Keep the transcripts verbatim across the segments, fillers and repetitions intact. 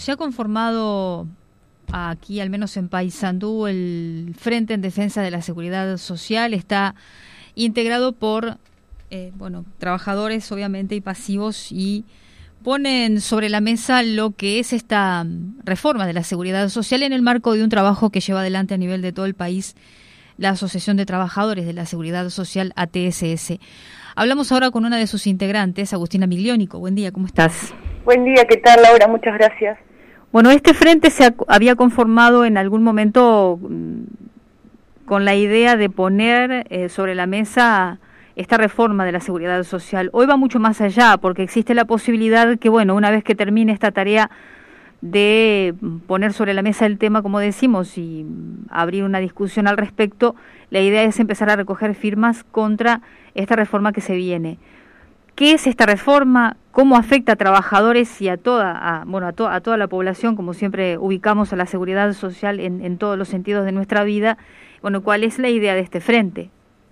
Se ha conformado aquí, al menos en Paysandú, el Frente en Defensa de la Seguridad Social. Está integrado por eh, bueno, trabajadores, obviamente, y pasivos, y ponen sobre la mesa lo que es esta reforma de la seguridad social en el marco de un trabajo que lleva adelante a nivel de todo el país la Asociación de Trabajadores de la Seguridad Social, A T S S. Hablamos ahora con una de sus integrantes, Agustina Migliónico. Buen día, ¿cómo estás? Buen día, ¿qué tal, Laura? Muchas gracias. Bueno, este frente se ha, había conformado en algún momento mmm, con la idea de poner eh, sobre la mesa esta reforma de la seguridad social. Hoy va mucho más allá, porque existe la posibilidad que, bueno, una vez que termine esta tarea de poner sobre la mesa el tema, como decimos, y abrir una discusión al respecto, la idea es empezar a recoger firmas contra esta reforma que se viene. ¿Qué es esta reforma? ¿Cómo afecta a trabajadores y a toda, a, bueno, a, to, a toda la población? Como siempre ubicamos a la seguridad social en, en todos los sentidos de nuestra vida. Bueno, ¿cuál es la idea de este frente?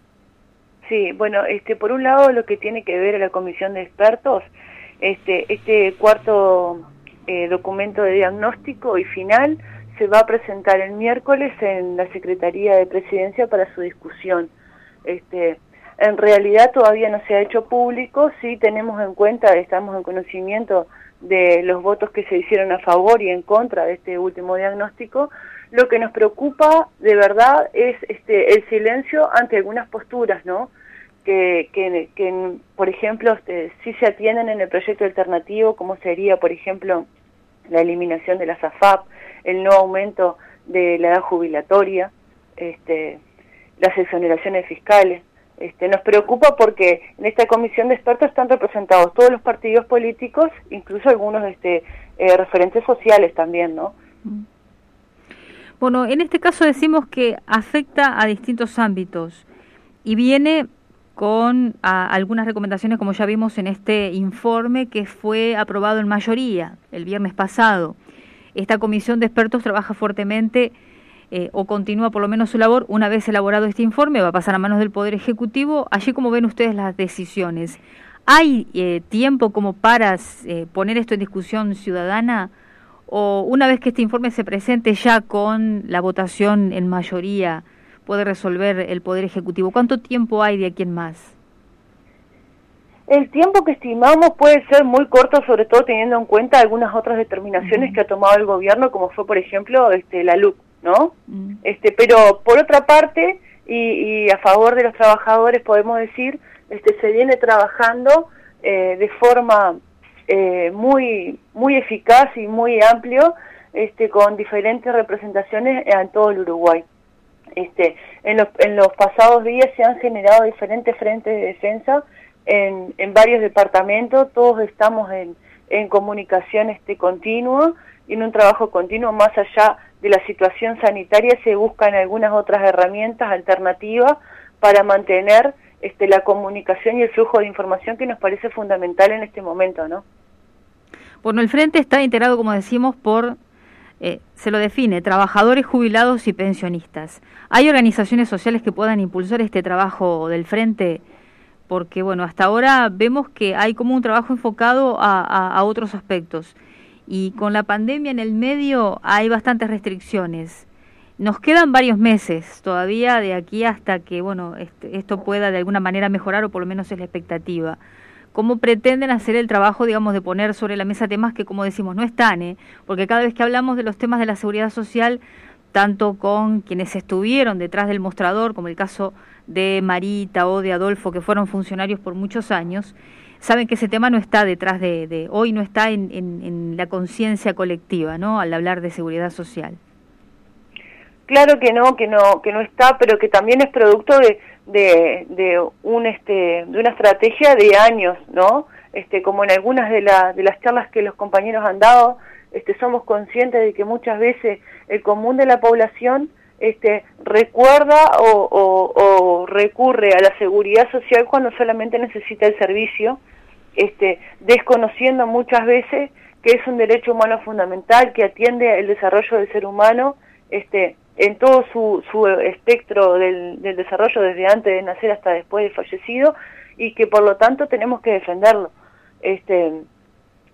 Sí, bueno, este, por un lado lo que tiene que ver a la comisión de expertos, este, este cuarto eh, documento de diagnóstico y final se va a presentar el miércoles en la Secretaría de Presidencia para su discusión. Este, En realidad todavía no se ha hecho público, sí tenemos en cuenta, estamos en conocimiento de los votos que se hicieron a favor y en contra de este último diagnóstico. Lo que nos preocupa de verdad es este el silencio ante algunas posturas, ¿no? Que, que, que por ejemplo, este, sí se atienden en el proyecto alternativo, como sería, por ejemplo, la eliminación de la S A F A P, el no aumento de la edad jubilatoria, este, las exoneraciones fiscales. Este, nos preocupa porque en esta comisión de expertos están representados todos los partidos políticos, incluso algunos este, eh, referentes sociales también, ¿no? Bueno, en este caso decimos que afecta a distintos ámbitos y viene con a, algunas recomendaciones, como ya vimos en este informe que fue aprobado en mayoría el viernes pasado. Esta comisión de expertos trabaja fuertemente Eh, o continúa por lo menos su labor. Una vez elaborado este informe, va a pasar a manos del Poder Ejecutivo. Allí, como ven ustedes las decisiones, ¿hay eh, tiempo como para eh, poner esto en discusión ciudadana? ¿O una vez que este informe se presente ya con la votación en mayoría, puede resolver el Poder Ejecutivo? ¿Cuánto tiempo hay de aquí en más? El tiempo que estimamos puede ser muy corto, sobre todo teniendo en cuenta algunas otras determinaciones uh-huh. que ha tomado el gobierno, como fue, por ejemplo, este, la L U C, ¿no? Mm. Este, pero por otra parte, y, y a favor de los trabajadores podemos decir, este, se viene trabajando eh, de forma eh, muy muy eficaz y muy amplio, este, con diferentes representaciones en todo el Uruguay. Este, en los, en los pasados días se han generado diferentes frentes de defensa en, en varios departamentos. Todos estamos en, en comunicación este, continua y en un trabajo continuo. Más allá de la situación sanitaria, se buscan algunas otras herramientas alternativas para mantener este, la comunicación y el flujo de información que nos parece fundamental en este momento, ¿no? Bueno, el Frente está integrado, como decimos, por, eh, se lo define, trabajadores, jubilados y pensionistas. ¿Hay organizaciones sociales que puedan impulsar este trabajo del Frente? Porque, bueno, hasta ahora vemos que hay como un trabajo enfocado a, a, a otros aspectos. Y con la pandemia en el medio hay bastantes restricciones. Nos quedan varios meses todavía de aquí hasta que, bueno, este, esto pueda de alguna manera mejorar, o por lo menos es la expectativa. ¿Cómo pretenden hacer el trabajo, digamos, de poner sobre la mesa temas que, como decimos, no están, eh? Porque cada vez que hablamos de los temas de la seguridad social, tanto con quienes estuvieron detrás del mostrador, como el caso de Marita o de Adolfo, que fueron funcionarios por muchos años, saben que ese tema no está detrás de, de hoy, no está en, en, en la conciencia colectiva, ¿no? Al hablar de seguridad social. Claro que no, que no, que no está, pero que también es producto de, de, de un este, de una estrategia de años, ¿no? Este, como en algunas de, la, de las charlas que los compañeros han dado, este, somos conscientes de que muchas veces el común de la población este, recuerda o, o, o recurre a la seguridad social cuando solamente necesita el servicio, este, desconociendo muchas veces que es un derecho humano fundamental que atiende el desarrollo del ser humano este, en todo su, su espectro del, del desarrollo, desde antes de nacer hasta después de fallecido, y que por lo tanto tenemos que defenderlo. Este,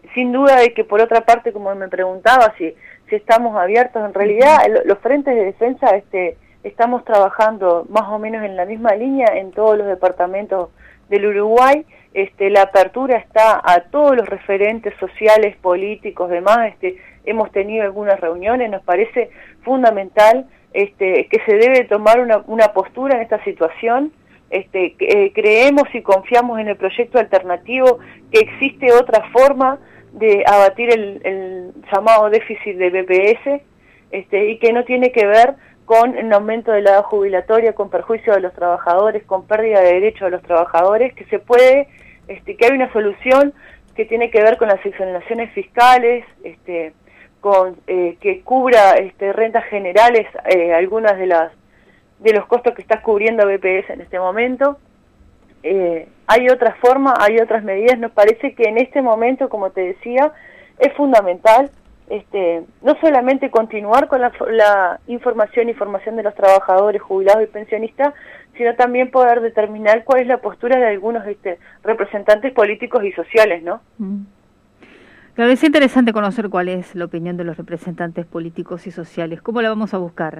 sin duda de que por otra parte, como me preguntaba, si, si estamos abiertos, en realidad los frentes de defensa este, estamos trabajando más o menos en la misma línea en todos los departamentos del Uruguay. Este, la apertura está a todos los referentes sociales, políticos, demás. Este, hemos tenido algunas reuniones, nos parece fundamental este, que se debe tomar una, una postura en esta situación. Este, eh, creemos y confiamos en el proyecto alternativo, que existe otra forma de abatir el, el llamado déficit de B P S, este, y que no tiene que ver con el aumento de la edad jubilatoria, con perjuicio de los trabajadores, con pérdida de derechos de los trabajadores, que se puede, este, que hay una solución que tiene que ver con las exoneraciones fiscales, este, con eh, que cubra este, rentas generales, eh, algunas de las de los costos que está cubriendo B P S en este momento. Eh, hay otra forma, hay otras medidas. Nos parece que en este momento, como te decía, es fundamental este, no solamente continuar con la, la información y formación de los trabajadores, jubilados y pensionistas, sino también poder determinar cuál es la postura de algunos este, representantes políticos y sociales, ¿no? Mm. Claro, es interesante conocer cuál es la opinión de los representantes políticos y sociales. ¿Cómo la vamos a buscar?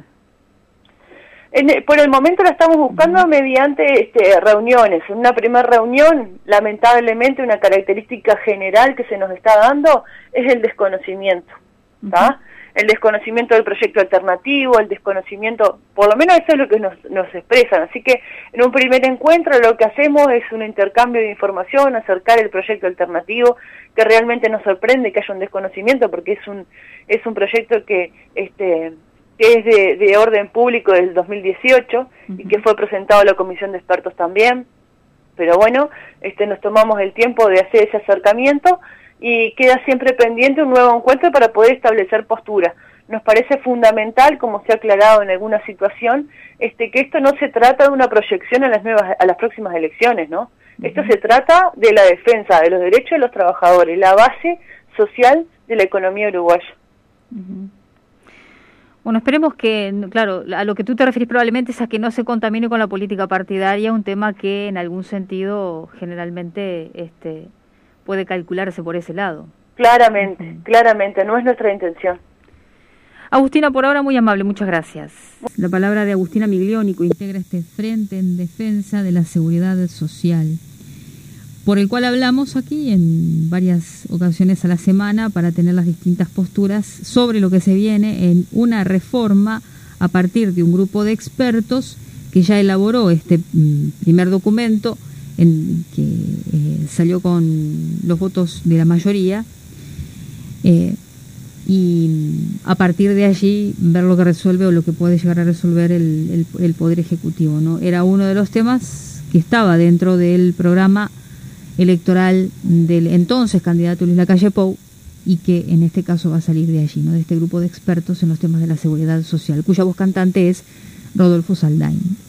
En, por el momento la estamos buscando uh-huh. mediante este, reuniones. En una primera reunión, lamentablemente, una característica general que se nos está dando es el desconocimiento, ¿tá? Uh-huh. El desconocimiento del proyecto alternativo, el desconocimiento, por lo menos eso es lo que nos, nos expresan. Así que en un primer encuentro lo que hacemos es un intercambio de información, acercar el proyecto alternativo, que realmente nos sorprende que haya un desconocimiento, porque es un, es un proyecto que... este que es de, de orden público del dos mil dieciocho uh-huh. y que fue presentado a la comisión de expertos también, pero bueno, este nos tomamos el tiempo de hacer ese acercamiento y queda siempre pendiente un nuevo encuentro para poder establecer postura. Nos parece fundamental, como se ha aclarado en alguna situación, este que esto no se trata de una proyección a las nuevas, a las próximas elecciones, ¿no? Uh-huh. Esto se trata de la defensa de los derechos de los trabajadores, la base social de la economía uruguaya. Uh-huh. Bueno, esperemos que, claro, a lo que tú te refieres probablemente es a que no se contamine con la política partidaria, un tema que en algún sentido generalmente este, puede calcularse por ese lado. Claramente, uh-huh. claramente, no es nuestra intención. Agustina, por ahora muy amable, muchas gracias. La palabra de Agustina Miglioni, que integra este Frente en Defensa de la Seguridad Social, por el cual hablamos aquí en varias ocasiones a la semana para tener las distintas posturas sobre lo que se viene en una reforma a partir de un grupo de expertos que ya elaboró este primer documento en que eh, salió con los votos de la mayoría eh, y a partir de allí ver lo que resuelve o lo que puede llegar a resolver el, el, el Poder Ejecutivo, ¿no? Era uno de los temas que estaba dentro del programa electoral del entonces candidato Luis Lacalle Pou y que en este caso va a salir de allí, ¿no? De este grupo de expertos en los temas de la seguridad social, cuya voz cantante es Rodolfo Saldain.